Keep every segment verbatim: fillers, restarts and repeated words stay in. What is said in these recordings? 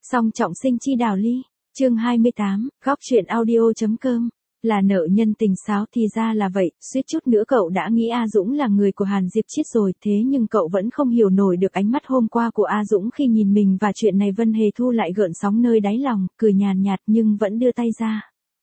Song trọng sinh chi đào ly, chương hai mươi tám, góc truyện audio.com, là nợ nhân tình sao thì ra là vậy, suýt chút nữa cậu đã nghĩ A Dũng là người của Hàn Diệp Chiết rồi, thế nhưng cậu vẫn không hiểu nổi được ánh mắt hôm qua của A Dũng khi nhìn mình và chuyện này. Vân Hề thu lại gợn sóng nơi đáy lòng, cười nhàn nhạt nhưng vẫn đưa tay ra.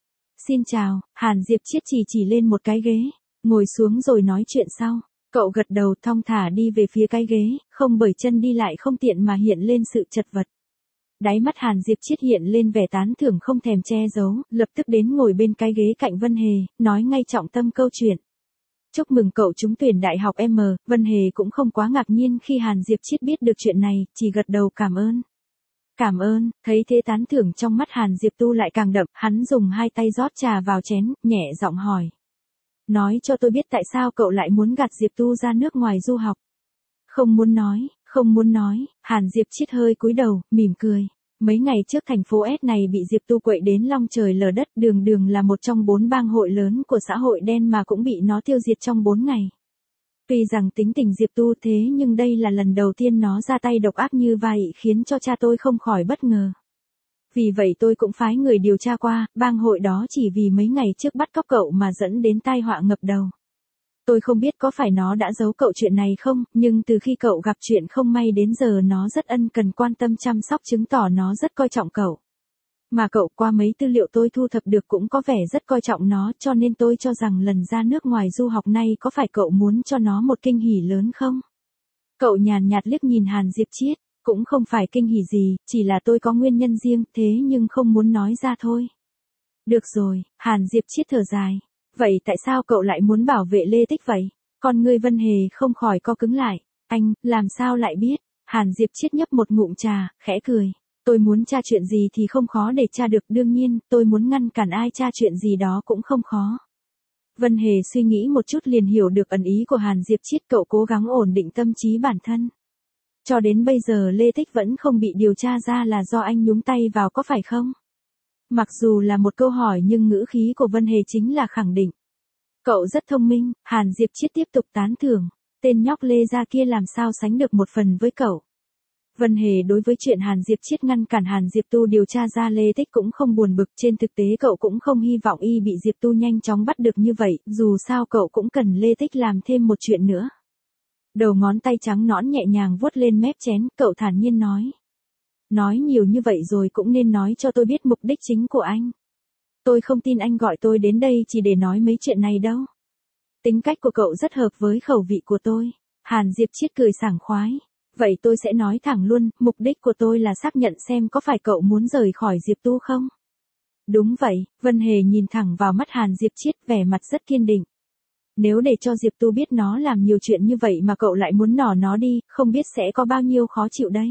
Xin chào, Hàn Diệp Chiết chỉ chỉ lên một cái ghế, ngồi xuống rồi nói chuyện sau. Cậu gật đầu thong thả đi về phía cái ghế, không bởi chân đi lại không tiện mà hiện lên sự chật vật. Đáy mắt Hàn Diệp Chiết hiện lên vẻ tán thưởng không thèm che giấu, lập tức đến ngồi bên cái ghế cạnh Vân Hề, nói ngay trọng tâm câu chuyện. Chúc mừng cậu trúng tuyển đại học M, Vân Hề cũng không quá ngạc nhiên khi Hàn Diệp Chiết biết được chuyện này, chỉ gật đầu cảm ơn. Cảm ơn, thấy thế tán thưởng trong mắt Hàn Diệp Tu lại càng đậm, hắn dùng hai tay rót trà vào chén, nhẹ giọng hỏi. Nói cho tôi biết tại sao cậu lại muốn gạt Diệp Tu ra nước ngoài du học. Không muốn nói, không muốn nói, Hàn Diệp Chiết hơi cúi đầu, mỉm cười. Mấy ngày trước thành phố S này bị Diệp Tu quậy đến long trời lở đất, đường đường là một trong bốn bang hội lớn của xã hội đen mà cũng bị nó tiêu diệt trong bốn ngày. Tuy rằng tính tình Diệp Tu thế nhưng đây là lần đầu tiên nó ra tay độc ác như vậy khiến cho cha tôi không khỏi bất ngờ. Vì vậy tôi cũng phái người điều tra qua, bang hội đó chỉ vì mấy ngày trước bắt cóc cậu mà dẫn đến tai họa ngập đầu. Tôi không biết có phải nó đã giấu cậu chuyện này không, nhưng từ khi cậu gặp chuyện không may đến giờ nó rất ân cần quan tâm chăm sóc, chứng tỏ nó rất coi trọng cậu. Mà cậu qua mấy tư liệu tôi thu thập được cũng có vẻ rất coi trọng nó, cho nên tôi cho rằng lần ra nước ngoài du học này có phải cậu muốn cho nó một kinh hỉ lớn không? Cậu nhàn nhạt liếc nhìn Hàn Diệp Chiết, cũng không phải kinh hỉ gì, chỉ là tôi có nguyên nhân riêng thế nhưng không muốn nói ra thôi. Được rồi, Hàn Diệp Chiết thở dài. Vậy tại sao cậu lại muốn bảo vệ Lê Tích vậy? Con ngươi Vân Hề không khỏi co cứng lại. Anh, làm sao lại biết? Hàn Diệp Chiết nhấp một ngụm trà, khẽ cười. Tôi muốn tra chuyện gì thì không khó để tra được, đương nhiên, tôi muốn ngăn cản ai tra chuyện gì đó cũng không khó. Vân Hề suy nghĩ một chút liền hiểu được ẩn ý của Hàn Diệp Chiết, cậu cố gắng ổn định tâm trí bản thân. Cho đến bây giờ Lê Tích vẫn không bị điều tra ra là do anh nhúng tay vào có phải không? Mặc dù là một câu hỏi nhưng ngữ khí của Vân Hề chính là khẳng định. Cậu rất thông minh, Hàn Diệp Chiết tiếp tục tán thưởng. Tên nhóc Lê gia kia làm sao sánh được một phần với cậu. Vân Hề đối với chuyện Hàn Diệp Chiết ngăn cản Hàn Diệp Tu điều tra ra Lê Tích cũng không buồn bực, trên thực tế cậu cũng không hy vọng y bị Diệp Tu nhanh chóng bắt được như vậy, dù sao cậu cũng cần Lê Tích làm thêm một chuyện nữa. Đầu ngón tay trắng nõn nhẹ nhàng vuốt lên mép chén, cậu thản nhiên nói. Nói nhiều như vậy rồi cũng nên nói cho tôi biết mục đích chính của anh. Tôi không tin anh gọi tôi đến đây chỉ để nói mấy chuyện này đâu. Tính cách của cậu rất hợp với khẩu vị của tôi. Hàn Diệp Chiết cười sảng khoái. Vậy tôi sẽ nói thẳng luôn, mục đích của tôi là xác nhận xem có phải cậu muốn rời khỏi Diệp Tu không? Đúng vậy, Vân Hề nhìn thẳng vào mắt Hàn Diệp Chiết, vẻ mặt rất kiên định. Nếu để cho Diệp Tu biết nó làm nhiều chuyện như vậy mà cậu lại muốn nỏ nó đi, không biết sẽ có bao nhiêu khó chịu đây.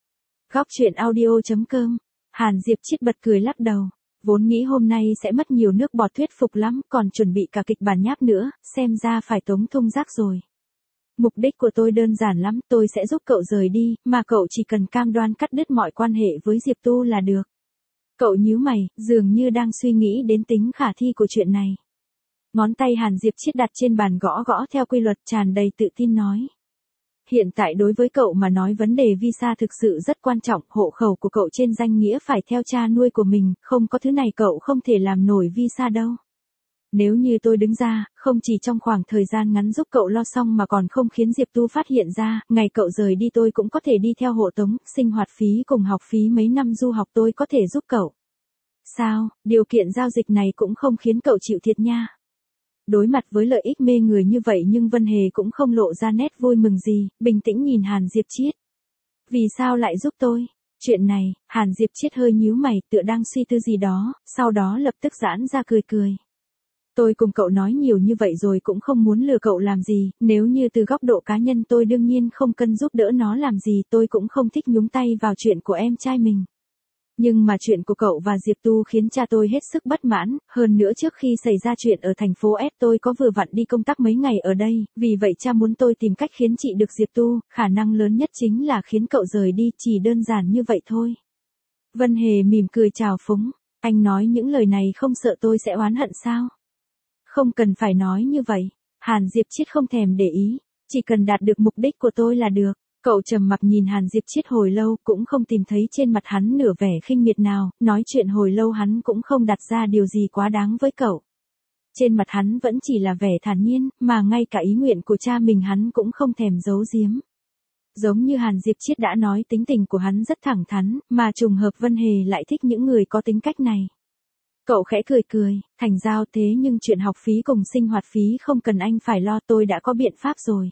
Góc truyện audio.com, Hàn Diệp Chiết bật cười lắc đầu. Vốn nghĩ hôm nay sẽ mất nhiều nước bọt thuyết phục lắm, còn chuẩn bị cả kịch bản nháp nữa, xem ra phải tống thung rác rồi. Mục đích của tôi đơn giản lắm, tôi sẽ giúp cậu rời đi, mà cậu chỉ cần cam đoan cắt đứt mọi quan hệ với Diệp Tu là được. Cậu nhíu mày, dường như đang suy nghĩ đến tính khả thi của chuyện này. Ngón tay Hàn Diệp Chiết đặt trên bàn gõ gõ theo quy luật, tràn đầy tự tin nói. Hiện tại đối với cậu mà nói vấn đề visa thực sự rất quan trọng, hộ khẩu của cậu trên danh nghĩa phải theo cha nuôi của mình, không có thứ này cậu không thể làm nổi visa đâu. Nếu như tôi đứng ra, không chỉ trong khoảng thời gian ngắn giúp cậu lo xong mà còn không khiến Diệp Tu phát hiện ra, ngày cậu rời đi tôi cũng có thể đi theo hộ tống, sinh hoạt phí cùng học phí mấy năm du học tôi có thể giúp cậu. Sao, điều kiện giao dịch này cũng không khiến cậu chịu thiệt nha. Đối mặt với lợi ích mê người như vậy nhưng Vân Hề cũng không lộ ra nét vui mừng gì, bình tĩnh nhìn Hàn Diệp Chiết. Vì sao lại giúp tôi? Chuyện này, Hàn Diệp Chiết hơi nhíu mày, tựa đang suy tư gì đó, sau đó lập tức giãn ra cười cười. Tôi cùng cậu nói nhiều như vậy rồi cũng không muốn lừa cậu làm gì, nếu như từ góc độ cá nhân tôi đương nhiên không cần giúp đỡ nó làm gì, tôi cũng không thích nhúng tay vào chuyện của em trai mình. Nhưng mà chuyện của cậu và Diệp Tu khiến cha tôi hết sức bất mãn, hơn nữa trước khi xảy ra chuyện ở thành phố S tôi có vừa vặn đi công tác mấy ngày ở đây, vì vậy cha muốn tôi tìm cách khiến chị được Diệp Tu, khả năng lớn nhất chính là khiến cậu rời đi, chỉ đơn giản như vậy thôi. Vân Hề mỉm cười chào phúng, anh nói những lời này không sợ tôi sẽ oán hận sao? Không cần phải nói như vậy, Hàn Diệp Chiết không thèm để ý, chỉ cần đạt được mục đích của tôi là được. Cậu trầm mặc nhìn Hàn Diệp Chiết hồi lâu, cũng không tìm thấy trên mặt hắn nửa vẻ khinh miệt nào, nói chuyện hồi lâu hắn cũng không đặt ra điều gì quá đáng với cậu. Trên mặt hắn vẫn chỉ là vẻ thản nhiên, mà ngay cả ý nguyện của cha mình hắn cũng không thèm giấu giếm. Giống như Hàn Diệp Chiết đã nói, tính tình của hắn rất thẳng thắn, mà trùng hợp Vân Hề lại thích những người có tính cách này. Cậu khẽ cười cười, thành giao thế nhưng chuyện học phí cùng sinh hoạt phí không cần anh phải lo, tôi đã có biện pháp rồi.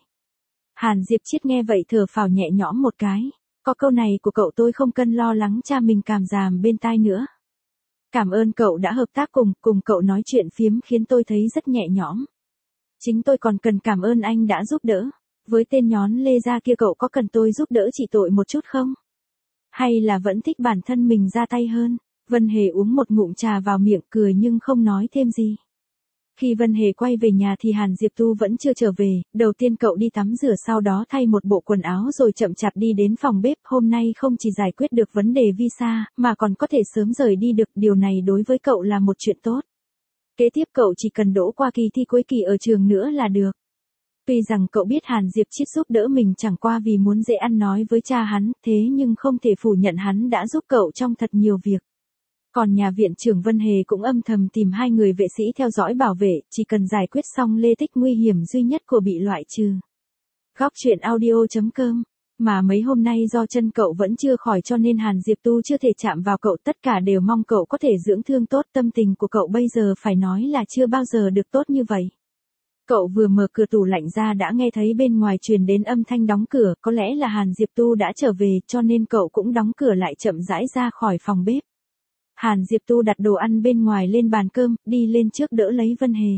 Hàn Diệp Chiết nghe vậy thở phào nhẹ nhõm một cái. Có câu này của cậu tôi không cần lo lắng cha mình càm ràm bên tai nữa. Cảm ơn cậu đã hợp tác cùng, cùng cậu nói chuyện phiếm khiến tôi thấy rất nhẹ nhõm. Chính tôi còn cần cảm ơn anh đã giúp đỡ. Với tên nhón lê gia kia cậu có cần tôi giúp đỡ trị tội một chút không? Hay là vẫn thích bản thân mình ra tay hơn? Vân Hề uống một ngụm trà vào miệng cười nhưng không nói thêm gì. Khi Vân Hề quay về nhà thì Hàn Diệp Tu vẫn chưa trở về, đầu tiên cậu đi tắm rửa sau đó thay một bộ quần áo rồi chậm chạp đi đến phòng bếp, hôm nay không chỉ giải quyết được vấn đề visa, mà còn có thể sớm rời đi được, điều này đối với cậu là một chuyện tốt. Kế tiếp cậu chỉ cần đỗ qua kỳ thi cuối kỳ ở trường nữa là được. Tuy rằng cậu biết Hàn Diệp Chiết giúp đỡ mình chẳng qua vì muốn dễ ăn nói với cha hắn, thế nhưng không thể phủ nhận hắn đã giúp cậu trong thật nhiều việc. Còn nhà viện trưởng Vân Hề cũng âm thầm tìm hai người vệ sĩ theo dõi bảo vệ, chỉ cần giải quyết xong lê tích nguy hiểm duy nhất của bị loại trừ. Góc truyện audio chấm com. Mà mấy hôm nay do chân cậu vẫn chưa khỏi cho nên Hàn Diệp Tu chưa thể chạm vào cậu, tất cả đều mong cậu có thể dưỡng thương tốt, tâm tình của cậu bây giờ phải nói là chưa bao giờ được tốt như vậy. Cậu vừa mở cửa tủ lạnh ra đã nghe thấy bên ngoài truyền đến âm thanh đóng cửa, có lẽ là Hàn Diệp Tu đã trở về cho nên cậu cũng đóng cửa lại chậm rãi ra khỏi phòng bếp. Hàn Diệp Tu đặt đồ ăn bên ngoài lên bàn cơm, đi lên trước đỡ lấy Vân Hề.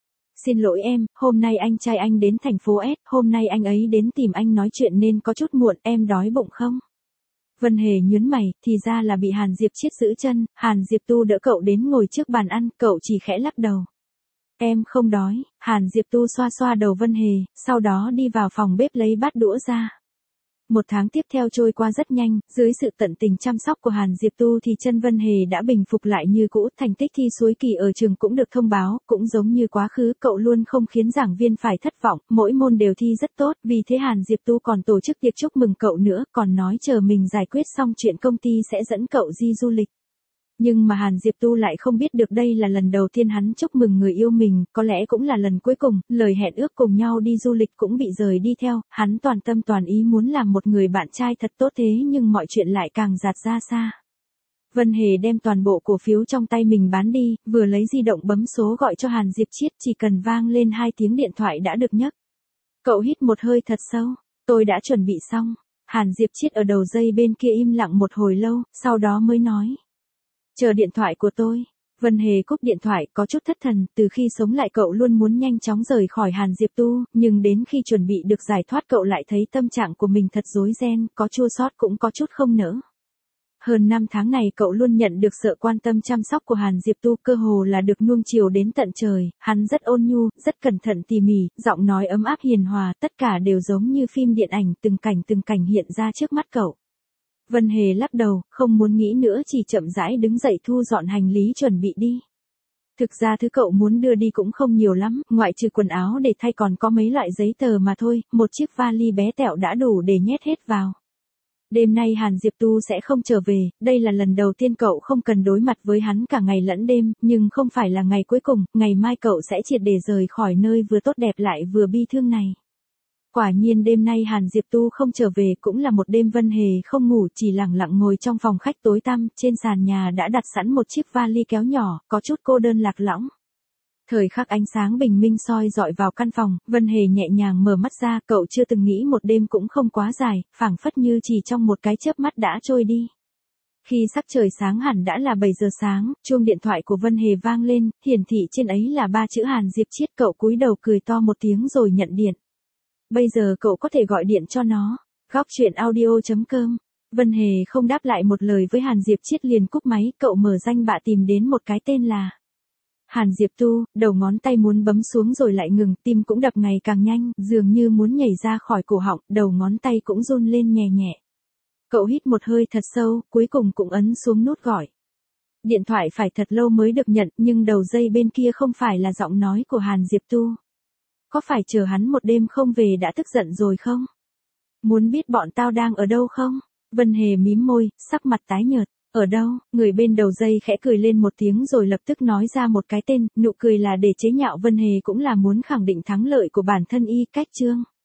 Xin lỗi em, hôm nay anh trai anh đến thành phố S, hôm nay anh ấy đến tìm anh nói chuyện nên có chút muộn, em đói bụng không? Vân Hề nhớn mày, thì ra là bị Hàn Diệp Chiết giữ chân, Hàn Diệp Tu đỡ cậu đến ngồi trước bàn ăn, cậu chỉ khẽ lắc đầu. Em không đói, Hàn Diệp Tu xoa xoa đầu Vân Hề, sau đó đi vào phòng bếp lấy bát đũa ra. Một tháng tiếp theo trôi qua rất nhanh, dưới sự tận tình chăm sóc của Hàn Diệp Tu thì chân Vân Hề đã bình phục lại như cũ, thành tích thi cuối kỳ ở trường cũng được thông báo, cũng giống như quá khứ, cậu luôn không khiến giảng viên phải thất vọng, mỗi môn đều thi rất tốt, vì thế Hàn Diệp Tu còn tổ chức tiệc chúc mừng cậu nữa, còn nói chờ mình giải quyết xong chuyện công ty sẽ dẫn cậu đi du lịch. Nhưng mà Hàn Diệp Tu lại không biết được đây là lần đầu tiên hắn chúc mừng người yêu mình, có lẽ cũng là lần cuối cùng, lời hẹn ước cùng nhau đi du lịch cũng bị rời đi theo, hắn toàn tâm toàn ý muốn làm một người bạn trai thật tốt thế nhưng mọi chuyện lại càng dạt ra xa. Vân Hề đem toàn bộ cổ phiếu trong tay mình bán đi, vừa lấy di động bấm số gọi cho Hàn Diệp Chiết, chỉ cần vang lên hai tiếng điện thoại đã được nhấc. Cậu hít một hơi thật sâu, tôi đã chuẩn bị xong. Hàn Diệp Chiết ở đầu dây bên kia im lặng một hồi lâu, sau đó mới nói. Chờ điện thoại của tôi. Vân Hề cúp điện thoại, có chút thất thần, từ khi sống lại cậu luôn muốn nhanh chóng rời khỏi Hàn Diệp Tu, nhưng đến khi chuẩn bị được giải thoát cậu lại thấy tâm trạng của mình thật rối ren, có chua xót cũng có chút không nỡ. Hơn năm tháng này cậu luôn nhận được sự quan tâm chăm sóc của Hàn Diệp Tu, cơ hồ là được nuông chiều đến tận trời, hắn rất ôn nhu, rất cẩn thận tỉ mỉ, giọng nói ấm áp hiền hòa, tất cả đều giống như phim điện ảnh, từng cảnh từng cảnh hiện ra trước mắt cậu. Vân Hề lắc đầu, không muốn nghĩ nữa, chỉ chậm rãi đứng dậy thu dọn hành lý chuẩn bị đi. Thực ra thứ cậu muốn đưa đi cũng không nhiều lắm, ngoại trừ quần áo để thay còn có mấy loại giấy tờ mà thôi, một chiếc vali bé tẹo đã đủ để nhét hết vào. Đêm nay Hàn Diệp Tu sẽ không trở về, đây là lần đầu tiên cậu không cần đối mặt với hắn cả ngày lẫn đêm, nhưng không phải là ngày cuối cùng, ngày mai cậu sẽ triệt để rời khỏi nơi vừa tốt đẹp lại vừa bi thương này. Quả nhiên đêm nay Hàn Diệp Tu không trở về cũng là một đêm Vân Hề không ngủ, chỉ lặng lặng ngồi trong phòng khách tối tăm, trên sàn nhà đã đặt sẵn một chiếc vali kéo nhỏ, có chút cô đơn lạc lõng. Thời khắc ánh sáng bình minh soi dọi vào căn phòng, Vân Hề nhẹ nhàng mở mắt ra, cậu chưa từng nghĩ một đêm cũng không quá dài, phảng phất như chỉ trong một cái chớp mắt đã trôi đi. Khi sắc trời sáng hẳn đã là bảy giờ sáng, chuông điện thoại của Vân Hề vang lên, hiển thị trên ấy là ba chữ Hàn Diệp Chiết, cậu cúi đầu cười to một tiếng rồi nhận điện. Bây giờ cậu có thể gọi điện cho nó. Góc truyện audio chấm com. Vân Hề không đáp lại một lời với Hàn Diệp Chiết liền cúp máy, cậu mở danh bạ tìm đến một cái tên là Hàn Diệp Tu, đầu ngón tay muốn bấm xuống rồi lại ngừng, tim cũng đập ngày càng nhanh, dường như muốn nhảy ra khỏi cổ họng, đầu ngón tay cũng run lên nhẹ nhẹ. Cậu hít một hơi thật sâu, cuối cùng cũng ấn xuống nút gọi. Điện thoại phải thật lâu mới được nhận, nhưng đầu dây bên kia không phải là giọng nói của Hàn Diệp Tu. Có phải chờ hắn một đêm không về đã tức giận rồi không? Muốn biết bọn tao đang ở đâu không? Vân Hề mím môi, sắc mặt tái nhợt. Ở đâu? Người bên đầu dây khẽ cười lên một tiếng rồi lập tức nói ra một cái tên, nụ cười là để chế nhạo Vân Hề cũng là muốn khẳng định thắng lợi của bản thân y. Cách chương